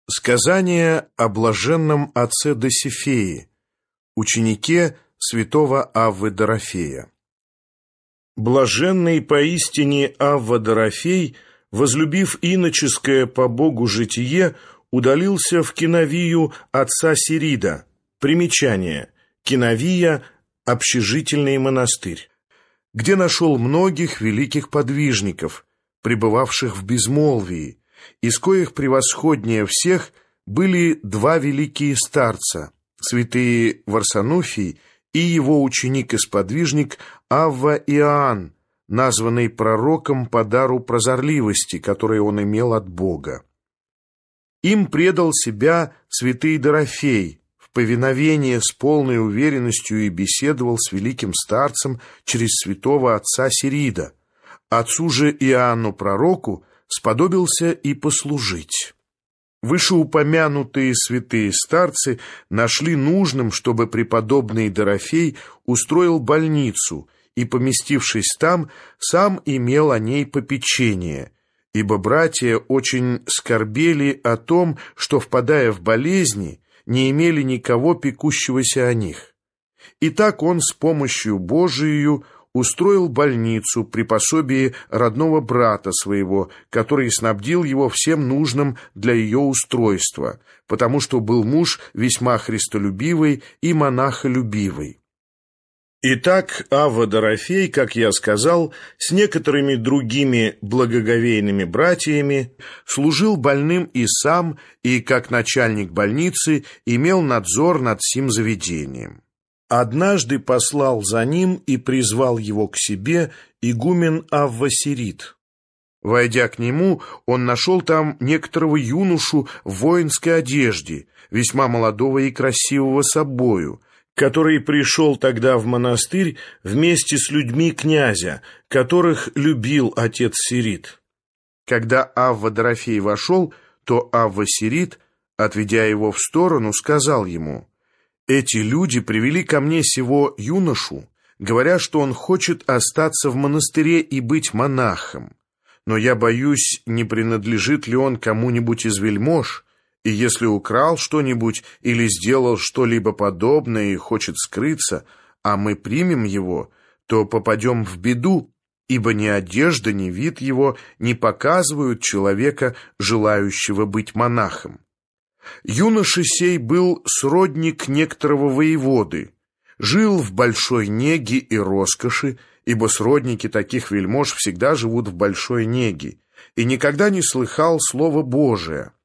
Сказание о блаженном отце Досифее, ученике святого Аввы Дорофея. Блаженный поистине Авва Дорофей, возлюбив иноческое по Богу житие, удалился в Киновию отца Сирида. Примечание. Киновия – общежительный монастырь, где нашел многих великих подвижников, пребывавших в безмолвии, из коих превосходнее всех были два великие старца, святые Варсонофий и его ученик и сподвижник Авва Иоанн, названный пророком по дару прозорливости, который он имел от Бога. Им предал себя святый Дорофей, в повиновение с полной уверенностью и беседовал с великим старцем через святого отца Сирида. Отцу же Иоанну пророку сподобился и послужить. Вышеупомянутые святые старцы нашли нужным, чтобы преподобный Дорофей устроил больницу и, поместившись там, сам имел о ней попечение, ибо братья очень скорбели о том, что, впадая в болезни, не имели никого пекущегося о них. И так он с помощью Божией устроил больницу при пособии родного брата своего, который снабдил его всем нужным для ее устройства, потому что был муж весьма христолюбивый и монахолюбивый. Итак, Авва Дорофей, как я сказал, с некоторыми другими благоговейными братьями служил больным и сам, и, как начальник больницы, имел надзор над сим заведением. Однажды послал за ним и призвал его к себе игумен Авва Сирид. Войдя к нему, он нашел там некоторого юношу в воинской одежде, весьма молодого и красивого собою, который пришел тогда в монастырь вместе с людьми князя, которых любил отец Сирид. Когда Авва Дорофей вошел, то Авва Сирид, отведя его в сторону, сказал ему: «Эти люди привели ко мне сего юношу, говоря, что он хочет остаться в монастыре и быть монахом. Но я боюсь, не принадлежит ли он кому-нибудь из вельмож, и если украл что-нибудь или сделал что-либо подобное и хочет скрыться, а мы примем его, то попадем в беду, ибо ни одежда, ни вид его не показывают человека, желающего быть монахом». Юноша сей был сродник некоторого воеводы, жил в большой неге и роскоши, ибо сродники таких вельмож всегда живут в большой неге, и никогда не слыхал слова Божия.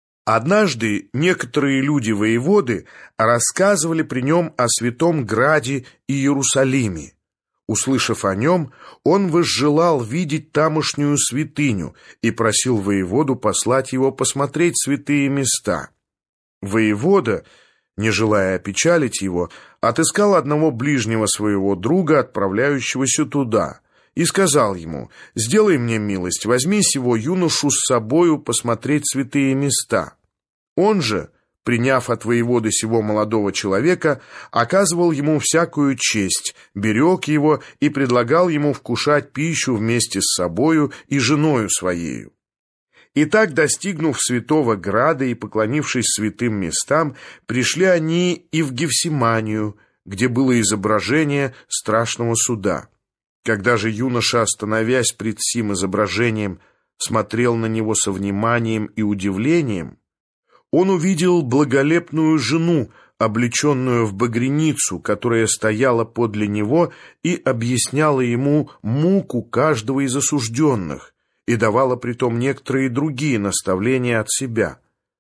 Однажды некоторые люди воеводы рассказывали при нем о Святом Граде и Иерусалиме. Услышав о нем, он возжелал видеть тамошнюю святыню и просил воеводу послать его посмотреть святые места. Воевода, не желая опечалить его, отыскал одного ближнего своего друга, отправляющегося туда, и сказал ему: «Сделай мне милость, возьми сего юношу с собою посмотреть святые места». Он же, приняв от воеводы сего молодого человека, оказывал ему всякую честь, берег его и предлагал ему вкушать пищу вместе с собою и женою своею. Итак, достигнув Святого Града и поклонившись святым местам, пришли они и в Гефсиманию, где было изображение страшного суда. Когда же юноша, остановясь пред сим изображением, смотрел на него со вниманием и удивлением, он увидел благолепную жену, облеченную в багряницу, которая стояла подле него и объясняла ему муку каждого из осужденных, и давала притом некоторые другие наставления от себя.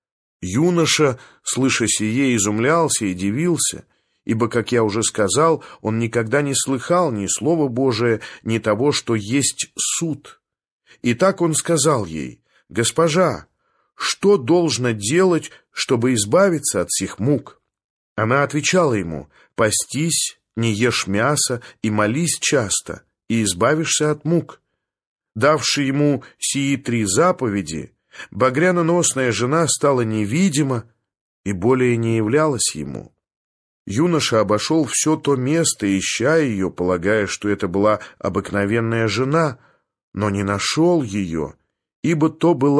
Юноша, слыша сие, изумлялся и дивился, ибо, как я уже сказал, он никогда не слыхал ни слова Божия, ни того, что есть суд. И так он сказал ей: «Госпожа, что должно делать, чтобы избавиться от сих мук?» Она отвечала ему: «Постись, не ешь мяса и молись часто, и избавишься от мук». Давши ему сии 3 заповеди, багряноносная жена стала невидима и более не являлась ему. Юноша обошел все то место, ища ее, полагая, что это была обыкновенная жена, но не нашел ее, ибо то была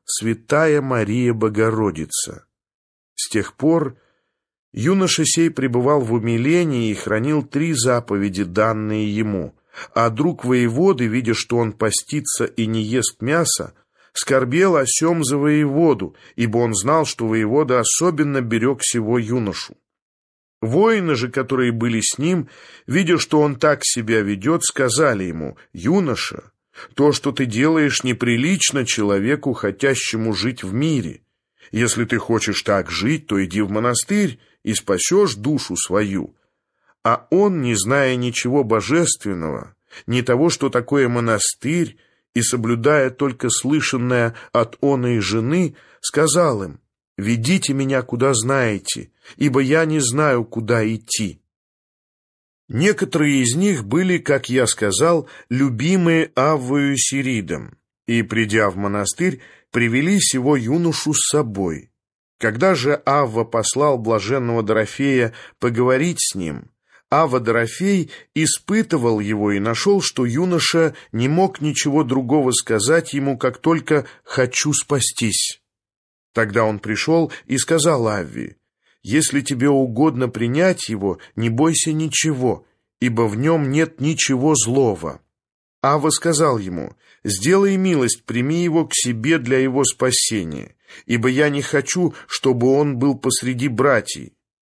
Святая Мария Богородица». С тех пор юноша сей пребывал в умилении и хранил 3 заповеди, данные ему, а друг воеводы, видя, что он постится и не ест мяса, скорбел о сем за воеводу, ибо он знал, что воевода особенно берег сего юношу. Воины же, которые были с ним, видя, что он так себя ведет, сказали ему: «Юноша, то, что ты делаешь, неприлично человеку, хотящему жить в мире. Если ты хочешь так жить, то иди в монастырь и спасешь душу свою». А он, не зная ничего божественного, ни того, что такое монастырь, и соблюдая только слышанное от оной жены, сказал им: «Ведите меня куда знаете, ибо я не знаю, куда идти». Некоторые из них были, как я сказал, любимые Аввою Сиридом, и, придя в монастырь, привели сего юношу с собой. Когда же Авва послал блаженного Дорофея поговорить с ним, Авва Дорофей испытывал его и нашел, что юноша не мог ничего другого сказать ему, как только «хочу спастись». Тогда он пришел и сказал Авве: «Если тебе угодно принять его, не бойся ничего, ибо в нем нет ничего злого». Авва сказал ему: «Сделай милость, прими его к себе для его спасения, ибо я не хочу, чтобы он был посреди братьев».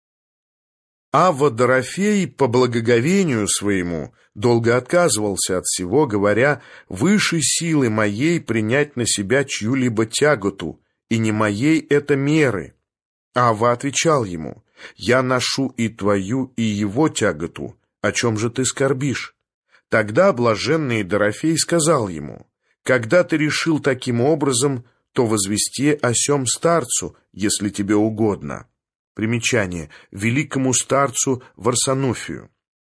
Авва Дорофей по благоговению своему долго отказывался от всего, говоря: «Выше силы моей принять на себя чью-либо тяготу, и не моей это меры». Авва отвечал ему: «Я ношу и твою, и его тяготу. О чем же ты скорбишь?» Тогда блаженный Дорофей сказал ему: «Когда ты решил таким образом, то возвести о сем старцу, если тебе угодно». Примечание: великому старцу Варсонофию.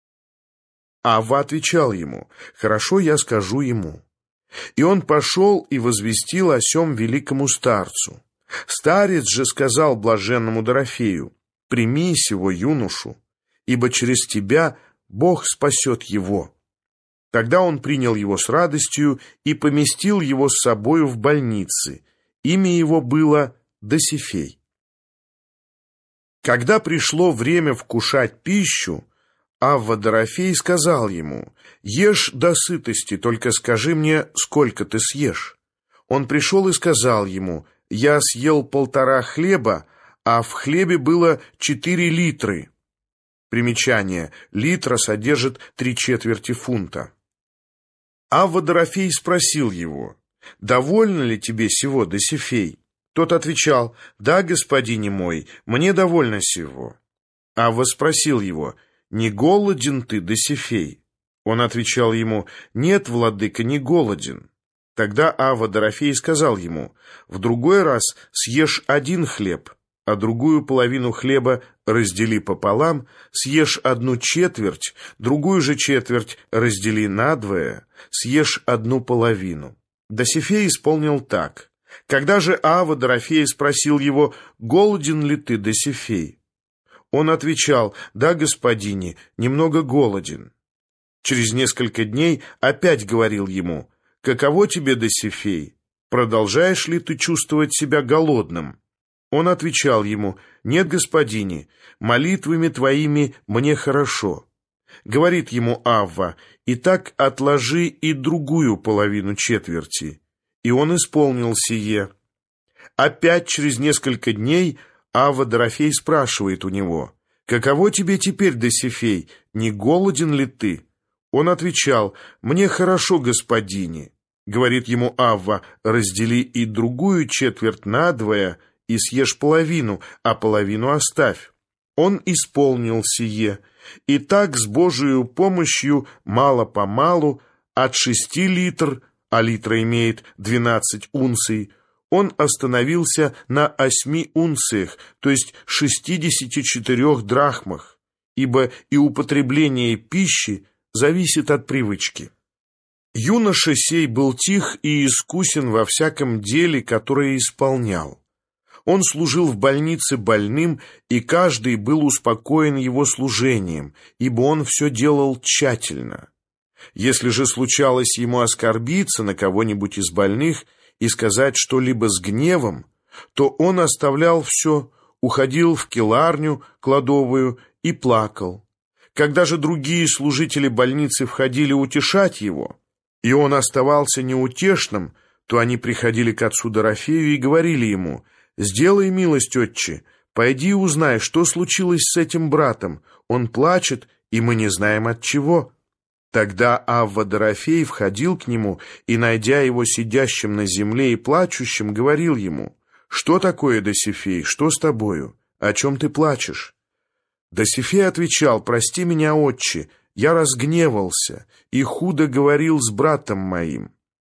Авва отвечал ему: «Хорошо, я скажу ему». И он пошел и возвестил о сем великому старцу. Старец же сказал блаженному Дорофею: «Прими сего юношу, ибо через тебя Бог спасет его». Тогда он принял его с радостью и поместил его с собою в больнице. Имя его было Досифей. Когда пришло время вкушать пищу, Авва Дорофей сказал ему: «Ешь до сытости, только скажи мне, сколько ты съешь». Он пришел и сказал ему: «Я съел 1,5 хлеба, а в хлебе было 4 литры». Примечание: литра содержит 3/4 фунта. Авва Дорофей спросил его: «Довольно ли тебе сего, Досифей?» Тот отвечал: «Да, господине мой, мне довольно сего». Авва спросил его: «Не голоден ты, Досифей?» Он отвечал ему: «Нет, владыка, не голоден». Тогда Авва Дорофей сказал ему: «В другой раз съешь 1 хлеб, а другую половину хлеба раздели пополам, съешь 1/4, другую же четверть раздели надвое, съешь 1/2». Досифей исполнил так. Когда же Авва Дорофей спросил его: «Голоден ли ты, Досифей?» Он отвечал: «Да, господине, немного голоден». Через несколько дней опять говорил ему: «Каково тебе, Досифей? Продолжаешь ли ты чувствовать себя голодным?» Он отвечал ему: «Нет, господине, молитвами твоими мне хорошо». Говорит ему Авва: «Итак, отложи и другую половину четверти». И он исполнил сие. Опять через несколько дней Авва Дорофей спрашивает у него: «Каково тебе теперь, Досифей, не голоден ли ты?» Он отвечал: «Мне хорошо, господине». Говорит ему Авва: «Раздели и другую четверть надвое, и съешь половину, а половину оставь». Он исполнил сие, и так с Божией помощью мало-помалу от 6 литр, а литра имеет 12 унций, он остановился на 8 унциях, то есть 64 драхмах, ибо и употребление пищи зависит от привычки. Юноша сей был тих и искусен во всяком деле, которое исполнял. Он служил в больнице больным, и каждый был успокоен его служением, ибо он все делал тщательно. Если же случалось ему оскорбиться на кого-нибудь из больных и сказать что-либо с гневом, то он оставлял все, уходил в келарню, кладовую и плакал. Когда же другие служители больницы входили утешать его, и он оставался неутешным, то они приходили к отцу Дорофею и говорили ему: «Сделай милость, отче, пойди и узнай, что случилось с этим братом, он плачет, и мы не знаем от чего». Тогда Авва Дорофей входил к нему и, найдя его сидящим на земле и плачущим, говорил ему: «Что такое, Досифей, что с тобою? О чем ты плачешь?» Досифей отвечал: «Прости меня, отче, я разгневался и худо говорил с братом моим».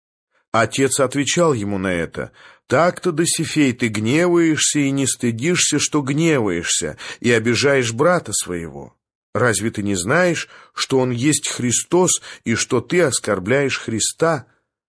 Отец отвечал ему на это: «Так-то, Досифей, ты гневаешься и не стыдишься, что гневаешься, и обижаешь брата своего. Разве ты не знаешь, что он есть Христос, и что ты оскорбляешь Христа?»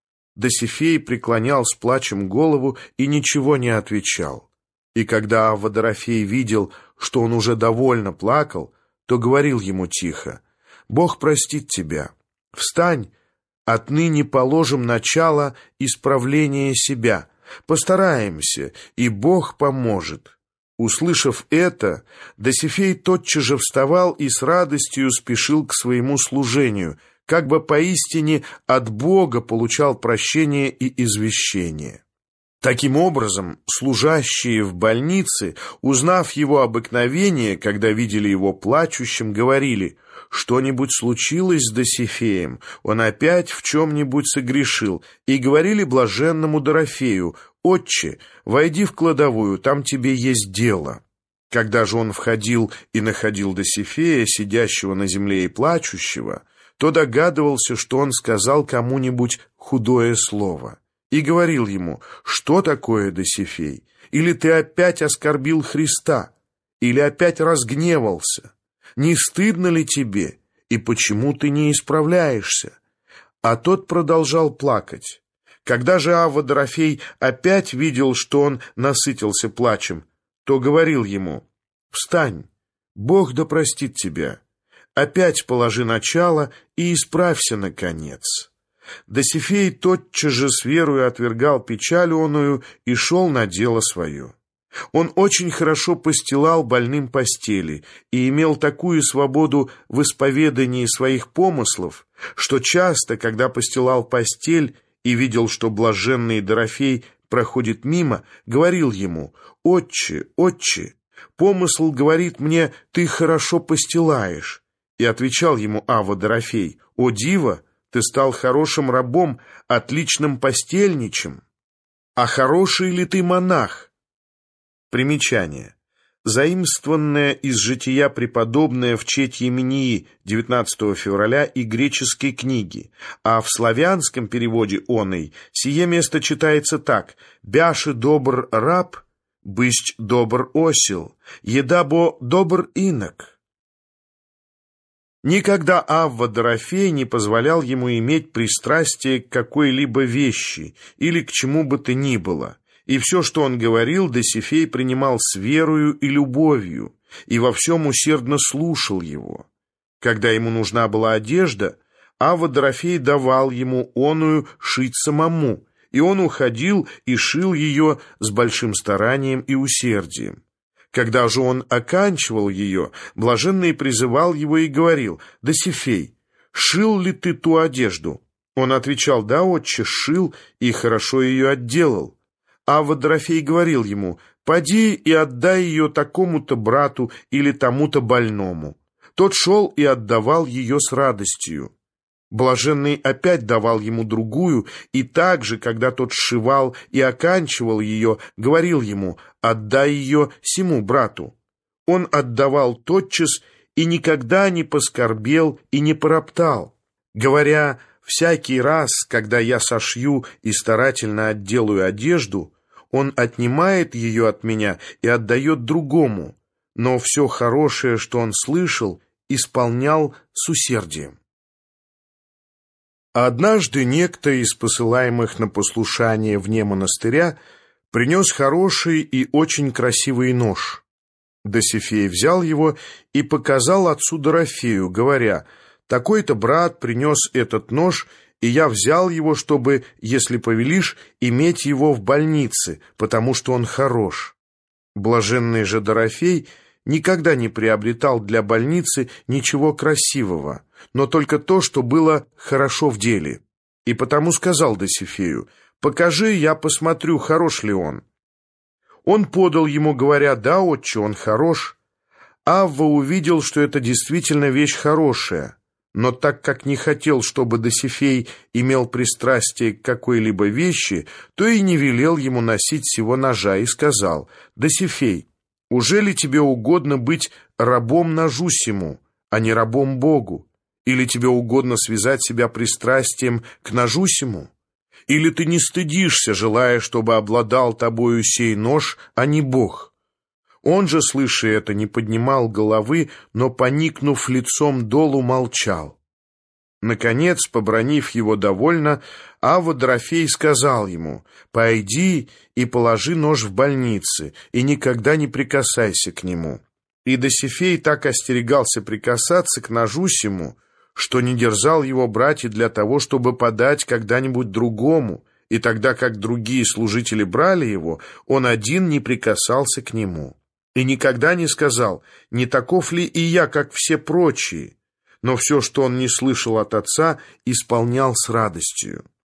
Досифей преклонял с плачем голову и ничего не отвечал. И когда Авва Дорофей видел, что он уже довольно плакал, то говорил ему тихо: «Бог простит тебя. Встань, отныне положим начало исправления себя. Постараемся, и Бог поможет». Услышав это, Досифей тотчас же вставал и с радостью спешил к своему служению, как бы поистине от Бога получал прощение и извещение. Таким образом, служащие в больнице, узнав его обыкновение, когда видели его плачущим, говорили: «Что-нибудь случилось с Досифеем, он опять в чем-нибудь согрешил», и говорили блаженному Дорофею: «Отче, войди в кладовую, там тебе есть дело». Когда же он входил и находил Досифея, сидящего на земле и плачущего, то догадывался, что он сказал кому-нибудь худое слово, и говорил ему: «Что такое, Досифей? Или ты опять оскорбил Христа? Или опять разгневался? Не стыдно ли тебе? И почему ты не исправляешься?» А тот продолжал плакать. Когда же Авва Дорофей опять видел, что он насытился плачем, то говорил ему: «Встань, Бог да простит тебя. Опять положи начало и исправься, наконец». Досифей тотчас же с верою отвергал печаль оную и шел на дело свое. Он очень хорошо постилал больным постели и имел такую свободу в исповедании своих помыслов, что часто, когда постилал постель и видел, что блаженный Дорофей проходит мимо, говорил ему: «Отче, отче, помысл говорит мне, ты хорошо постилаешь». И отвечал ему Авва Дорофей: «О диво, ты стал хорошим рабом, отличным постельничем. А хороший ли ты монах?» Примечание. Заимствованное из жития преподобное в Четьемении 19 февраля и греческой книги, а в славянском переводе оной сие место читается так: «Бяше добр раб, бысть добр осел, еда бо добр инок». Никогда Авва Дорофей не позволял ему иметь пристрастие к какой-либо вещи или к чему бы то ни было, и все, что он говорил, Досифей принимал с верою и любовью, и во всем усердно слушал его. Когда ему нужна была одежда, Авва Дорофей давал ему оную шить самому, и он уходил и шил ее с большим старанием и усердием. Когда же он оканчивал ее, блаженный призывал его и говорил: «Досифей, шил ли ты ту одежду?» Он отвечал: «Да, отче, шил, и хорошо ее отделал». Авва Дорофей говорил ему: «Поди и отдай ее такому-то брату или тому-то больному». Тот шел и отдавал ее с радостью. Блаженный опять давал ему другую, и также, когда тот сшивал и оканчивал ее, говорил ему: «Отдай ее сему брату». Он отдавал тотчас и никогда не поскорбел и не пороптал, говоря: «Всякий раз, когда я сошью и старательно отделаю одежду, он отнимает ее от меня и отдает другому, но все хорошее, что он слышал, исполнял с усердием». Однажды некто из посылаемых на послушание вне монастыря принес хороший и очень красивый нож. Досифей взял его и показал отцу Дорофею, говоря: «Такой-то брат принес этот нож и я взял его, чтобы, если повелишь, иметь его в больнице, потому что он хорош». Блаженный же Дорофей никогда не приобретал для больницы ничего красивого, но только то, что было хорошо в деле. И потому сказал Досифею: «Покажи, я посмотрю, хорош ли он». Он подал ему, говоря: «Да, отче, он хорош». Авва увидел, что это действительно вещь хорошая, но так как не хотел, чтобы Досифей имел пристрастие к какой-либо вещи, то и не велел ему носить сего ножа, и сказал: «Досифей, ужели тебе угодно быть рабом ножу сему, а не рабом Богу? Или тебе угодно связать себя пристрастием к ножу сему? Или ты не стыдишься, желая, чтобы обладал тобою сей нож, а не Бог?» Он же, слыша это, не поднимал головы, но, поникнув лицом долу, молчал. Наконец, побранив его довольно, Авва Дорофей сказал ему: «Пойди и положи нож в больнице, и никогда не прикасайся к нему». И Досифей так остерегался прикасаться к ножу сему, что не дерзал его брать и для того, чтобы подать когда-нибудь другому, и тогда как другие служители брали его, он один не прикасался к нему. И никогда не сказал: «Не таков ли и я, как все прочие?» Но все, что он не слышал от отца, исполнял с радостью.